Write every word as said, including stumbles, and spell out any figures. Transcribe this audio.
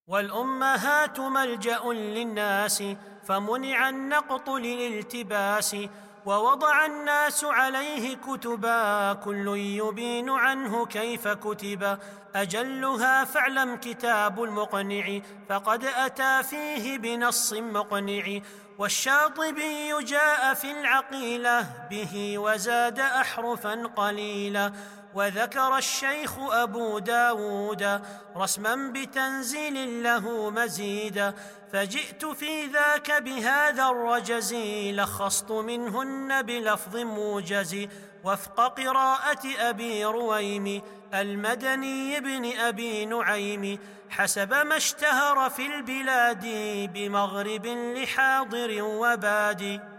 والأمهات ملجأ للناس، فمنع النقط للالتباس. ووضع الناس عليه كتبا، كل يبين عنه كيف كتبا. أجلها فاعلم كتاب المقنع، فقد أتى فيه بنص مقنع. والشاطبي جاء في العقيلة به، وزاد أحرفا قليلا. وذكر الشيخ أبو داود رسما بتنزيل له مزيدا. فجئت في ذاك بهذا الرجز، لخصت منهن بلفظ موجز. وفق قراءة أبي رويم المدني بن أبي نعيم، حسب ما اشتهر في البلاد، بمغرب لحاضر وباد.